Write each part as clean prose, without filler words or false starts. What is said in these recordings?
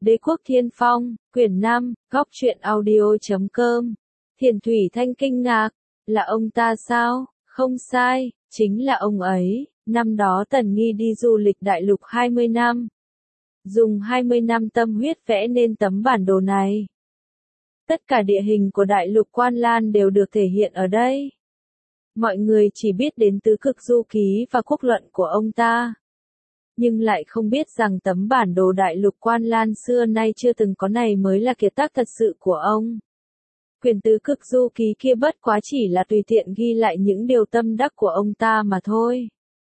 Đế quốc Thiên Phong, quyển 5, góc truyện audio.com. Thiền Thủy Thanh kinh ngạc, là ông ta sao? Không sai, chính là ông ấy. Năm đó Tần Nghi đi du lịch đại lục 20 năm. Dùng 20 năm tâm huyết vẽ nên tấm bản đồ này. Tất cả địa hình của đại lục Quan Lan đều được thể hiện ở đây. Mọi người chỉ biết đến tứ cực du ký và quốc luận của ông ta. Nhưng lại không biết rằng tấm bản đồ đại lục Quan Lan xưa nay chưa từng có này mới là kiệt tác thật sự của ông. Quyển tứ cực du ký kia bất quá chỉ là tùy tiện ghi lại những điều tâm đắc của ông ta mà thôi.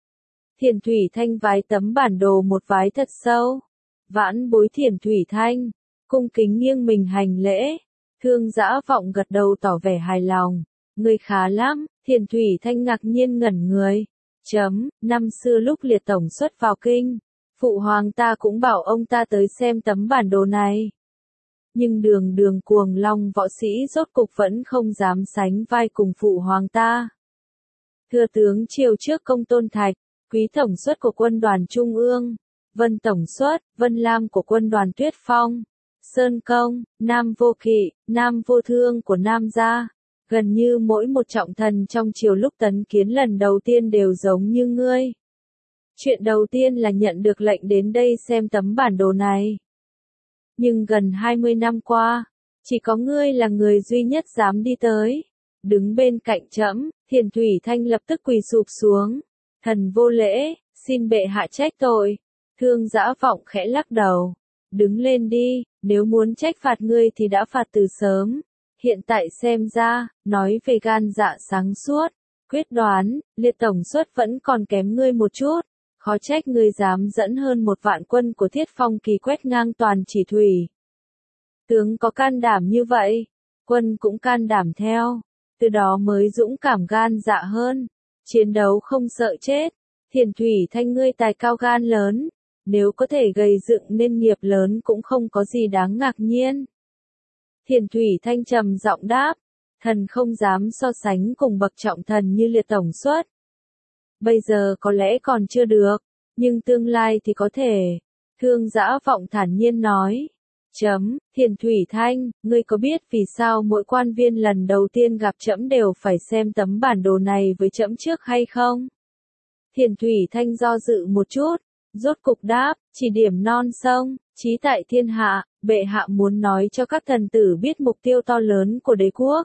Thiền Thủy Thanh vái tấm bản đồ một vái thật sâu. Vãn bối Thiền Thủy Thanh, cung kính nghiêng mình hành lễ. Thương Dã Vọng gật đầu tỏ vẻ hài lòng. Người khá lắm, Thiền Thủy Thanh ngạc nhiên ngẩn người. Năm xưa lúc Liệt Tổng xuất vào kinh, Phụ Hoàng ta cũng bảo ông ta tới xem tấm bản đồ này. Nhưng đường cuồng long võ sĩ rốt cục vẫn không dám sánh vai cùng Phụ Hoàng ta. Thưa tướng triều trước Công Tôn Thạch, Quý Tổng suất của quân đoàn Trung ương, Vân Tổng suất, Vân Lam của quân đoàn Tuyết Phong, Sơn Công, Nam Vô Kỵ, Nam Vô Thương của Nam Gia. Gần như mỗi một trọng thần trong triều lúc tấn kiến lần đầu tiên đều giống như ngươi. Chuyện đầu tiên là nhận được lệnh đến đây xem tấm bản đồ này. Nhưng gần 20 năm qua, chỉ có ngươi là người duy nhất dám đi tới. Đứng bên cạnh trẫm, Thiền Thủy Thanh lập tức quỳ sụp xuống. Thần vô lễ, xin bệ hạ trách tội. Thương Dã Vọng khẽ lắc đầu. Đứng lên đi, nếu muốn trách phạt ngươi thì đã phạt từ sớm. Hiện tại xem ra, nói về gan dạ sáng suốt, quyết đoán, Liệt Tổng suất vẫn còn kém ngươi một chút. Khó trách ngươi dám dẫn hơn 1 vạn quân của Thiết Phong Kỳ quét ngang toàn chỉ thủy. Tướng có can đảm như vậy, quân cũng can đảm theo, từ đó mới dũng cảm gan dạ hơn, chiến đấu không sợ chết. Thiền Thủy Thanh ngươi tài cao gan lớn, nếu có thể gây dựng nên nghiệp lớn cũng không có gì đáng ngạc nhiên. Thiền Thủy Thanh trầm giọng đáp, thần không dám so sánh cùng bậc trọng thần như Liệt Tổng suất. Bây giờ có lẽ còn chưa được, nhưng tương lai thì có thể. Thương Dã Vọng thản nhiên nói. Thiền Thủy Thanh, ngươi có biết vì sao mỗi quan viên lần đầu tiên gặp trẫm đều phải xem tấm bản đồ này với trẫm trước hay không? Thiền Thủy Thanh do dự một chút, rốt cục đáp, chỉ điểm non sông, trí tại thiên hạ, bệ hạ muốn nói cho các thần tử biết mục tiêu to lớn của đế quốc.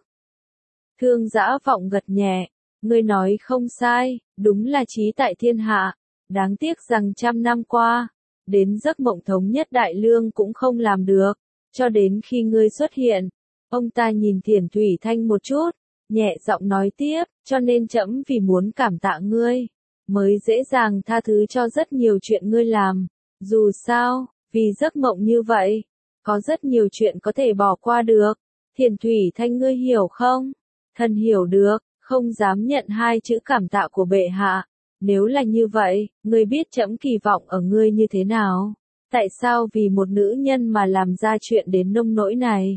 Thương Dã Vọng gật nhẹ, ngươi nói không sai, đúng là trí tại thiên hạ, đáng tiếc rằng 100 năm qua, đến giấc mộng thống nhất đại lương cũng không làm được, cho đến khi ngươi xuất hiện. Ông ta nhìn Thiền Thủy Thanh một chút, nhẹ giọng nói tiếp, cho nên trẫm vì muốn cảm tạ ngươi, mới dễ dàng tha thứ cho rất nhiều chuyện ngươi làm. Dù sao, vì giấc mộng như vậy, có rất nhiều chuyện có thể bỏ qua được. Thiền Thủy Thanh ngươi hiểu không? Thần hiểu được, không dám nhận 2 chữ cảm tạ của bệ hạ. Nếu là như vậy, ngươi biết trẫm kỳ vọng ở ngươi như thế nào? Tại sao vì một nữ nhân mà làm ra chuyện đến nông nỗi này?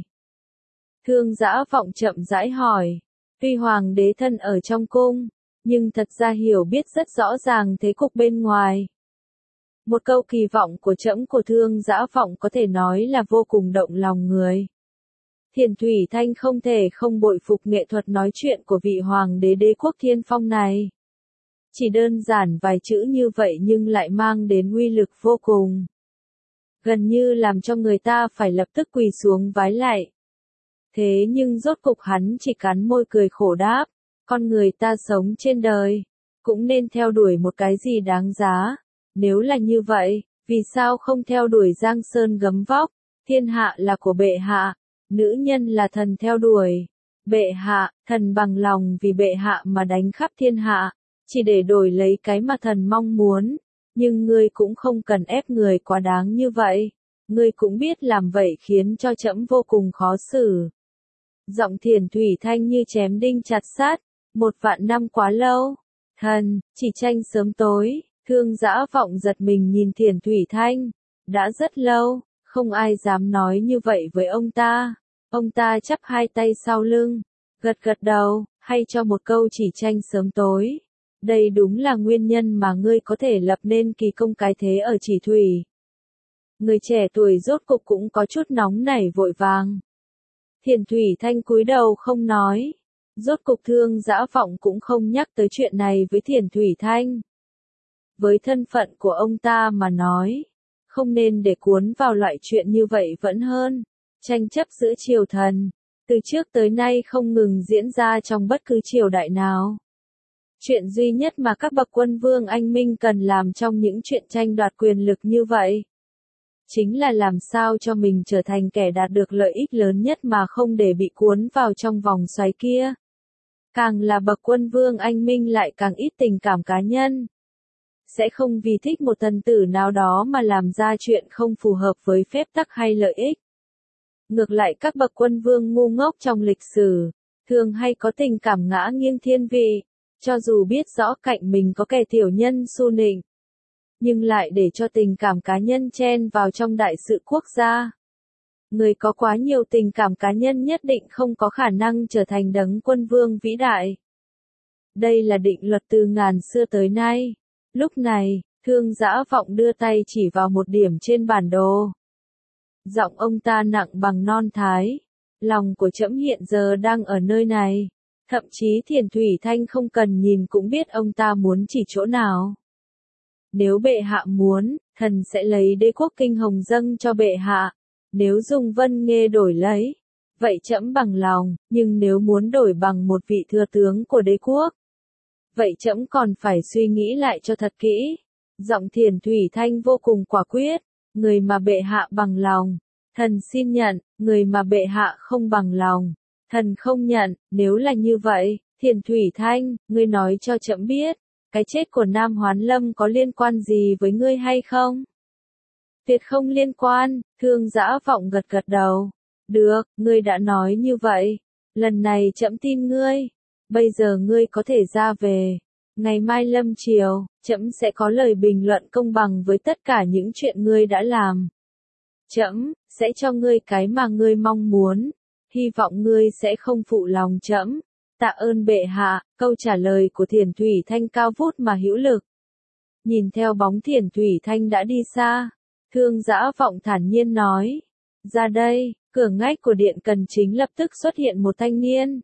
Thương Dã Vọng chậm rãi hỏi. Tuy hoàng đế thân ở trong cung, nhưng thật ra hiểu biết rất rõ ràng thế cục bên ngoài. Một câu kỳ vọng của trẫm của Thương Dã Vọng có thể nói là vô cùng động lòng người. Thiền Thủy Thanh không thể không bội phục nghệ thuật nói chuyện của vị hoàng đế đế quốc Thiên Phong này. Chỉ đơn giản vài chữ như vậy nhưng lại mang đến uy lực vô cùng. Gần như làm cho người ta phải lập tức quỳ xuống vái lạy. Thế nhưng rốt cục hắn chỉ cắn môi cười khổ đáp, con người ta sống trên đời, cũng nên theo đuổi một cái gì đáng giá. Nếu là như vậy, vì sao không theo đuổi giang sơn gấm vóc, thiên hạ là của bệ hạ, nữ nhân là thần theo đuổi. Bệ hạ, thần bằng lòng vì bệ hạ mà đánh khắp thiên hạ, chỉ để đổi lấy cái mà thần mong muốn, nhưng ngươi cũng không cần ép người quá đáng như vậy, ngươi cũng biết làm vậy khiến cho trẫm vô cùng khó xử. Giọng Thiền Thủy Thanh như chém đinh chặt sắt, 1 vạn năm quá lâu, thần, chỉ tranh sớm tối. Thương Dã Vọng giật mình nhìn Thiền Thủy Thanh, đã rất lâu, không ai dám nói như vậy với ông ta. Ông ta chắp 2 tay sau lưng, gật đầu, hay cho một câu chỉ tranh sớm tối. Đây đúng là nguyên nhân mà ngươi có thể lập nên kỳ công cái thế ở chỉ thủy. Người trẻ tuổi rốt cục cũng có chút nóng nảy vội vàng. Thiền Thủy Thanh cúi đầu không nói. Rốt cục Thương Dã Vọng cũng không nhắc tới chuyện này với Thiền Thủy Thanh. Với thân phận của ông ta mà nói, không nên để cuốn vào loại chuyện như vậy vẫn hơn. Tranh chấp giữa triều thần, từ trước tới nay không ngừng diễn ra trong bất cứ triều đại nào. Chuyện duy nhất mà các bậc quân vương anh minh cần làm trong những chuyện tranh đoạt quyền lực như vậy, chính là làm sao cho mình trở thành kẻ đạt được lợi ích lớn nhất mà không để bị cuốn vào trong vòng xoáy kia. Càng là bậc quân vương anh minh lại càng ít tình cảm cá nhân. Sẽ không vì thích một thần tử nào đó mà làm ra chuyện không phù hợp với phép tắc hay lợi ích. Ngược lại các bậc quân vương ngu ngốc trong lịch sử, thường hay có tình cảm ngã nghiêng thiên vị, cho dù biết rõ cạnh mình có kẻ tiểu nhân xu nịnh, nhưng lại để cho tình cảm cá nhân chen vào trong đại sự quốc gia. Người có quá nhiều tình cảm cá nhân nhất định không có khả năng trở thành đấng quân vương vĩ đại. Đây là định luật từ ngàn xưa tới nay. Lúc này, Thương Dã Vọng đưa tay chỉ vào một điểm trên bản đồ. Giọng ông ta nặng bằng non thái. Lòng của trẫm hiện giờ đang ở nơi này. Thậm chí Thiền Thủy Thanh không cần nhìn cũng biết ông ta muốn chỉ chỗ nào. Nếu bệ hạ muốn, thần sẽ lấy đế quốc kinh hồng dâng cho bệ hạ. Nếu dùng Vân Nghê đổi lấy, vậy trẫm bằng lòng, nhưng nếu muốn đổi bằng một vị thừa tướng của đế quốc, vậy trẫm còn phải suy nghĩ lại cho thật kỹ. Giọng Thiền Thủy Thanh vô cùng quả quyết, người mà bệ hạ bằng lòng, thần xin nhận, người mà bệ hạ không bằng lòng, thần không nhận. Nếu là như vậy, Thiền Thủy Thanh, ngươi nói cho trẫm biết, cái chết của Nam Hoán Lâm có liên quan gì với ngươi hay không? Tuyệt không liên quan, Thương Dã Vọng gật gật đầu. Được, ngươi đã nói như vậy. Lần này trẫm tin ngươi. Bây giờ ngươi có thể ra về. Ngày mai lâm chiều, trẫm sẽ có lời bình luận công bằng với tất cả những chuyện ngươi đã làm. Trẫm sẽ cho ngươi cái mà ngươi mong muốn. Hy vọng ngươi sẽ không phụ lòng trẫm. Tạ ơn bệ hạ. Câu trả lời của Thiền Thủy Thanh cao vút mà hữu lực. Nhìn theo bóng Thiền Thủy Thanh đã đi xa, Thương Dã Vọng thản nhiên nói. Ra đây, cửa ngách của điện Cần Chính lập tức xuất hiện một thanh niên.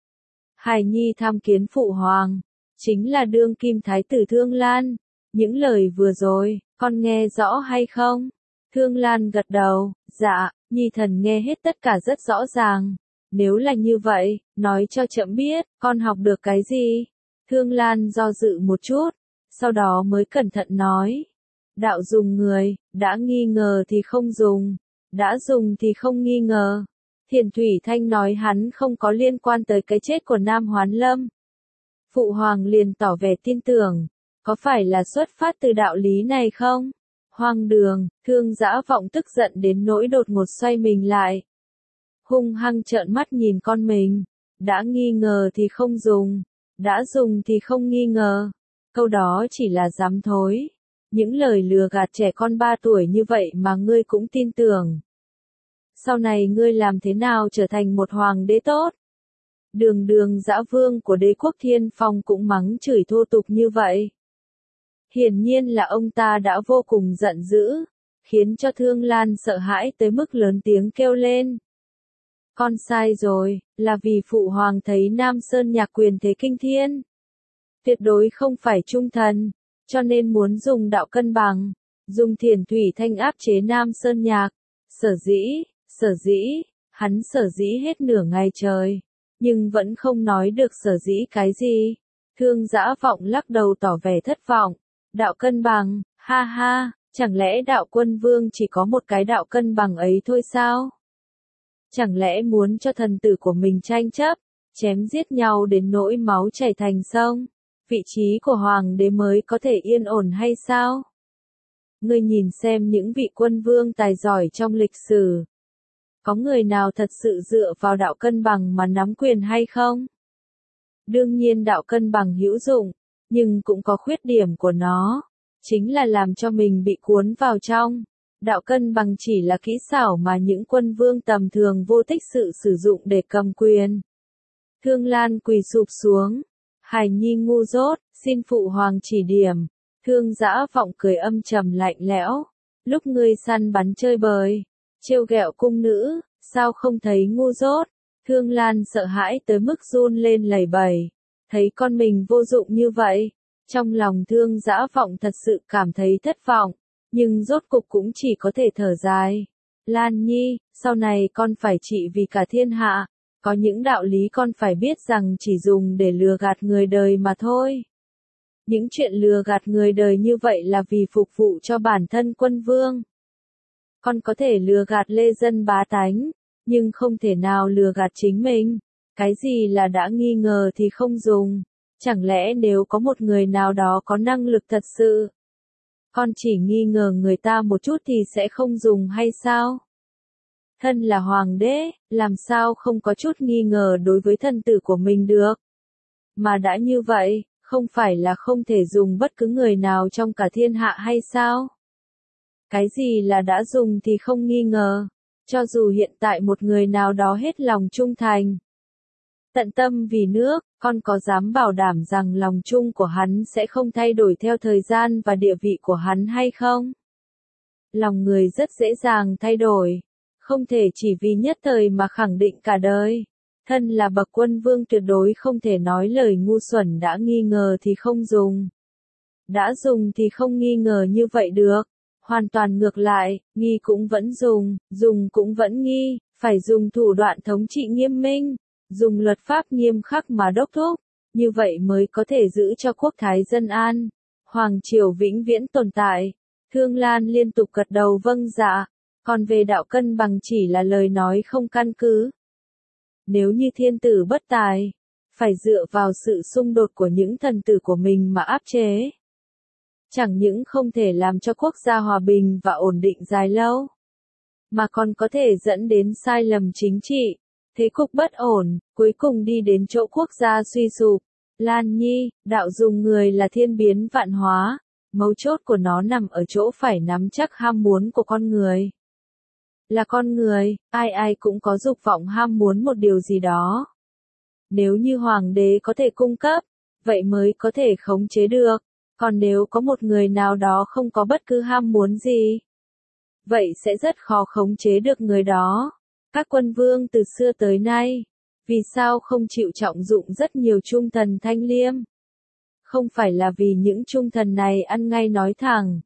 Hài nhi tham kiến phụ hoàng, chính là đương kim thái tử Thương Lan. Những lời vừa rồi, con nghe rõ hay không? Thương Lan gật đầu, dạ, nhi thần nghe hết tất cả rất rõ ràng. Nếu là như vậy, nói cho trẫm biết, con học được cái gì? Thương Lan do dự một chút, sau đó mới cẩn thận nói. Đạo dùng người, đã nghi ngờ thì không dùng, đã dùng thì không nghi ngờ. Thiền Thủy Thanh nói hắn không có liên quan tới cái chết của Nam Hoán Lâm. Phụ hoàng liền tỏ vẻ tin tưởng, có phải là xuất phát từ đạo lý này không? Hoang đường, Thương Dã Vọng tức giận đến nỗi đột ngột xoay mình lại. Hung hăng trợn mắt nhìn con mình, đã nghi ngờ thì không dùng, đã dùng thì không nghi ngờ. Câu đó chỉ là dám thối. Những lời lừa gạt trẻ con 3 tuổi như vậy mà ngươi cũng tin tưởng. Sau này ngươi làm thế nào trở thành một hoàng đế tốt? Đường Đường Dã Vương của đế quốc Thiên Phong cũng mắng chửi thô tục như vậy. Hiển nhiên là ông ta đã vô cùng giận dữ, khiến cho Thương Lan sợ hãi tới mức lớn tiếng kêu lên. Con sai rồi, là vì phụ hoàng thấy Nam Sơn Nhạc quyền thế kinh thiên. Tuyệt đối không phải trung thần, cho nên muốn dùng đạo cân bằng, dùng Thiền Thủy Thanh áp chế Nam Sơn Nhạc. Sở dĩ, hắn sở dĩ hết nửa ngày trời, nhưng vẫn không nói được sở dĩ cái gì. Thương Dã Vọng lắc đầu tỏ vẻ thất vọng. Đạo cân bằng, ha ha, chẳng lẽ đạo quân vương chỉ có một cái đạo cân bằng ấy thôi sao? Chẳng lẽ muốn cho thần tử của mình tranh chấp, chém giết nhau đến nỗi máu chảy thành sông, vị trí của hoàng đế mới có thể yên ổn hay sao? Ngươi nhìn xem những vị quân vương tài giỏi trong lịch sử. Có người nào thật sự dựa vào đạo cân bằng mà nắm quyền hay không? Đương nhiên đạo cân bằng hữu dụng, nhưng cũng có khuyết điểm của nó, chính là làm cho mình bị cuốn vào trong. Đạo cân bằng chỉ là kỹ xảo mà những quân vương tầm thường vô thích sự sử dụng để cầm quyền. Thương Lan quỳ sụp xuống. Hài nhi ngu dốt, xin phụ hoàng chỉ điểm. Thương Dã Vọng cười âm trầm lạnh lẽo. lúc ngươi săn bắn chơi bời, trêu ghẹo cung nữ, sao không thấy ngu dốt? Thương Lan sợ hãi tới mức run lên lẩy bẩy, thấy con mình vô dụng như vậy, trong lòng Thương Dã Vọng thật sự cảm thấy thất vọng, nhưng rốt cục cũng chỉ có thể thở dài. Lan Nhi, sau này con phải trị vì cả thiên hạ, có những đạo lý con phải biết rằng chỉ dùng để lừa gạt người đời mà thôi. Những chuyện lừa gạt người đời như vậy là vì phục vụ cho bản thân quân vương. Con có thể lừa gạt lê dân bá tánh, nhưng không thể nào lừa gạt chính mình. Cái gì là đã nghi ngờ thì không dùng. Chẳng lẽ nếu có một người nào đó có năng lực thật sự, con chỉ nghi ngờ người ta một chút thì sẽ không dùng hay sao? Thân là hoàng đế, làm sao không có chút nghi ngờ đối với thân tử của mình được? Mà đã như vậy, không phải là không thể dùng bất cứ người nào trong cả thiên hạ hay sao? Cái gì là đã dùng thì không nghi ngờ, cho dù hiện tại một người nào đó hết lòng trung thành, tận tâm vì nước, con có dám bảo đảm rằng lòng trung của hắn sẽ không thay đổi theo thời gian và địa vị của hắn hay không? Lòng người rất dễ dàng thay đổi, không thể chỉ vì nhất thời mà khẳng định cả đời. Thân là bậc quân vương tuyệt đối không thể nói lời ngu xuẩn đã nghi ngờ thì không dùng. Đã dùng thì không nghi ngờ như vậy được. Hoàn toàn ngược lại, nghi cũng vẫn dùng cũng vẫn nghi, phải dùng thủ đoạn thống trị nghiêm minh, dùng luật pháp nghiêm khắc mà đốc thúc, như vậy mới có thể giữ cho quốc thái dân an, hoàng triều vĩnh viễn tồn tại. Thương Lan liên tục gật đầu vâng dạ, còn về đạo cân bằng chỉ là lời nói không căn cứ. Nếu như thiên tử bất tài, phải dựa vào sự xung đột của những thần tử của mình mà áp chế. Chẳng những không thể làm cho quốc gia hòa bình và ổn định dài lâu, mà còn có thể dẫn đến sai lầm chính trị, thế cục bất ổn, cuối cùng đi đến chỗ quốc gia suy sụp. Lan Nhi, đạo dùng người là thiên biến vạn hóa, mấu chốt của nó nằm ở chỗ phải nắm chắc ham muốn của con người. Là con người, ai ai cũng có dục vọng ham muốn một điều gì đó. Nếu như hoàng đế có thể cung cấp, vậy mới có thể khống chế được. Còn nếu có một người nào đó không có bất cứ ham muốn gì, vậy sẽ rất khó khống chế được người đó. Các quân vương từ xưa tới nay, vì sao không chịu trọng dụng rất nhiều trung thần thanh liêm? Không phải là vì những trung thần này ăn ngay nói thẳng,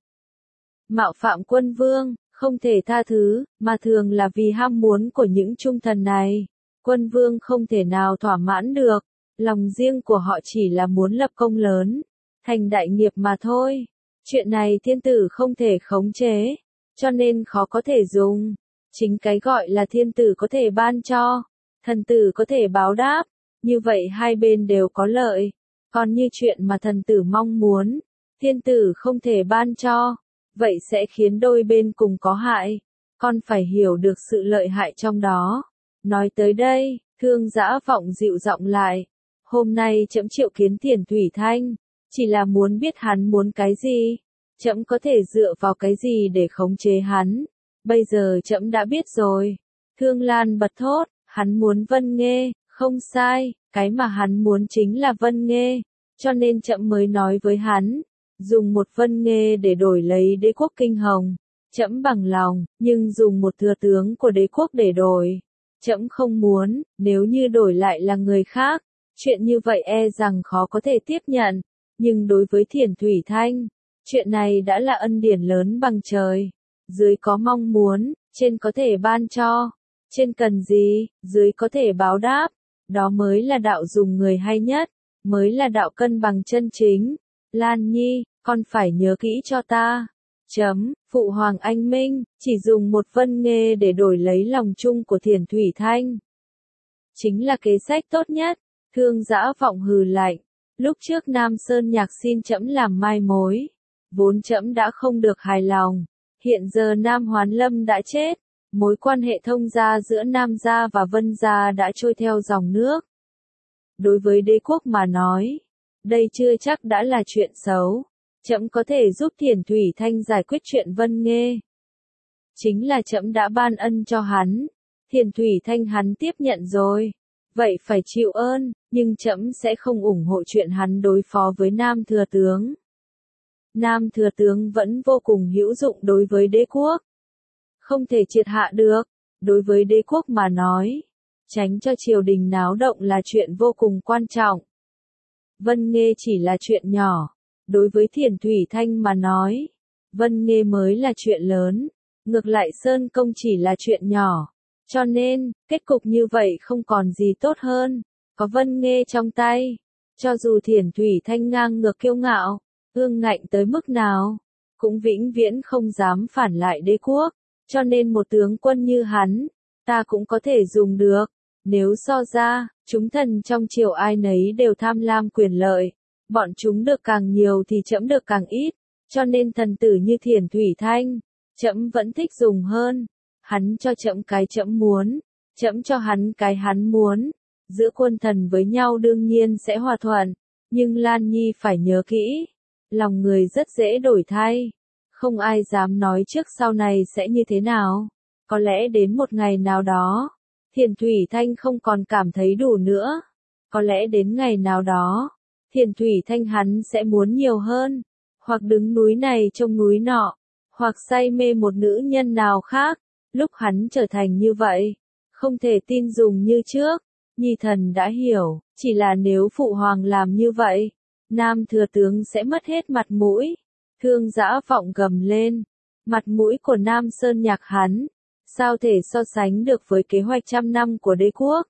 mạo phạm quân vương, không thể tha thứ, mà thường là vì ham muốn của những trung thần này. Quân vương không thể nào thỏa mãn được, lòng riêng của họ chỉ là muốn lập công lớn, thành đại nghiệp mà thôi. Chuyện này thiên tử không thể khống chế, cho nên khó có thể dùng. Chính cái gọi là thiên tử có thể ban cho, thần tử có thể báo đáp, như vậy hai bên đều có lợi. Còn như chuyện mà thần tử mong muốn, thiên tử không thể ban cho, vậy sẽ khiến đôi bên cùng có hại. Con phải hiểu được sự lợi hại trong đó. Nói tới đây, Thương Dã Vọng dịu giọng lại. Hôm nay trẫm triệu kiến Thiền Thủy Thanh, chỉ là muốn biết hắn muốn cái gì. Trẫm có thể dựa vào cái gì để khống chế hắn. Bây giờ trẫm đã biết rồi. Thương Lan bật thốt, hắn muốn Vân Nghê, không sai, cái mà hắn muốn chính là Vân Nghê. Cho nên trẫm mới nói với hắn, dùng một Vân Nghê để đổi lấy đế quốc Kinh Hồng. Trẫm bằng lòng, nhưng dùng một thừa tướng của đế quốc để đổi. Trẫm không muốn, nếu như đổi lại là người khác, chuyện như vậy e rằng khó có thể tiếp nhận. Nhưng đối với Thiền Thủy Thanh, chuyện này đã là ân điển lớn bằng trời. Dưới có mong muốn, trên có thể ban cho. Trên cần gì, dưới có thể báo đáp. Đó mới là đạo dùng người hay nhất, mới là đạo cân bằng chân chính. Lan Nhi, con phải nhớ kỹ cho ta. Phụ hoàng anh minh, chỉ dùng một Vân Nghê để đổi lấy lòng chung của Thiền Thủy Thanh. Chính là kế sách tốt nhất. Thương Dã Vọng hừ lạnh. Lúc trước Nam Sơn Nhạc xin trẫm làm mai mối, vốn trẫm đã không được hài lòng. Hiện giờ Nam Hoán Lâm đã chết, mối quan hệ thông gia giữa Nam gia và Vân gia đã trôi theo dòng nước. Đối với đế quốc mà nói, đây chưa chắc đã là chuyện xấu. Trẫm có thể giúp Thiền Thủy Thanh giải quyết chuyện Vân Nghê. Chính là trẫm đã ban ân cho hắn. Thiền Thủy Thanh hắn tiếp nhận rồi. Vậy phải chịu ơn, nhưng trẫm sẽ không ủng hộ chuyện hắn đối phó với Nam thừa tướng. Nam thừa tướng vẫn vô cùng hữu dụng đối với đế quốc. Không thể triệt hạ được, đối với đế quốc mà nói, tránh cho triều đình náo động là chuyện vô cùng quan trọng. Vân Nghê chỉ là chuyện nhỏ, đối với Thiền Thủy Thanh mà nói, Vân Nghê mới là chuyện lớn, ngược lại Sơn Công chỉ là chuyện nhỏ. Cho nên, kết cục như vậy không còn gì tốt hơn, có Vân Nghê trong tay. Cho dù Thiền Thủy Thanh ngang ngược kiêu ngạo, ương ngạnh tới mức nào, cũng vĩnh viễn không dám phản lại đế quốc. Cho nên một tướng quân như hắn, ta cũng có thể dùng được. Nếu so ra, chúng thần trong triều ai nấy đều tham lam quyền lợi, bọn chúng được càng nhiều thì trẫm được càng ít, cho nên thần tử như Thiền Thủy Thanh, trẫm vẫn thích dùng hơn. Hắn cho trẫm cái trẫm muốn, trẫm cho hắn cái hắn muốn. Giữa quân thần với nhau đương nhiên sẽ hòa thuận, nhưng Lan Nhi phải nhớ kỹ, lòng người rất dễ đổi thay, không ai dám nói trước sau này sẽ như thế nào. Có lẽ đến một ngày nào đó, Thiền Thủy Thanh không còn cảm thấy đủ nữa. Có lẽ đến ngày nào đó, Thiền Thủy Thanh hắn sẽ muốn nhiều hơn, hoặc đứng núi này trông núi nọ, hoặc say mê một nữ nhân nào khác. Lúc hắn trở thành như vậy, không thể tin dùng như trước. Nhi thần đã hiểu, chỉ là nếu phụ hoàng làm như vậy, Nam thừa tướng sẽ mất hết mặt mũi. Thương Dã Vọng gầm lên, mặt mũi của Nam Sơn Nhạc hắn, sao thể so sánh được với kế hoạch 100 năm của đế quốc.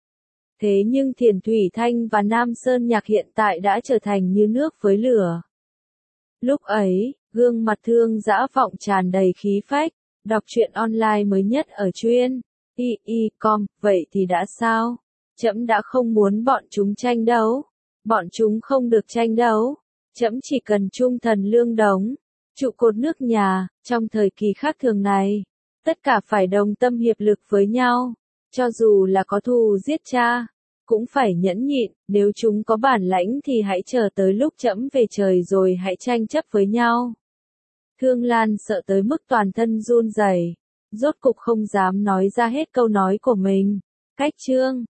Thế nhưng Thiền Thủy Thanh và Nam Sơn Nhạc hiện tại đã trở thành như nước với lửa. Lúc ấy, gương mặt Thương Dã Vọng tràn đầy khí phách, đọc truyện online mới nhất ở chuyên i.com, vậy thì đã sao? Trẫm đã không muốn bọn chúng tranh đấu. Bọn chúng không được tranh đấu. Trẫm chỉ cần trung thần lương đống, trụ cột nước nhà. Trong thời kỳ khác thường này, tất cả phải đồng tâm hiệp lực với nhau. Cho dù là có thù giết cha, cũng phải nhẫn nhịn. Nếu chúng có bản lãnh thì hãy chờ tới lúc trẫm về trời rồi hãy tranh chấp với nhau. Thương Lan sợ tới mức toàn thân run rẩy, rốt cục không dám nói ra hết câu nói của mình. Cách chương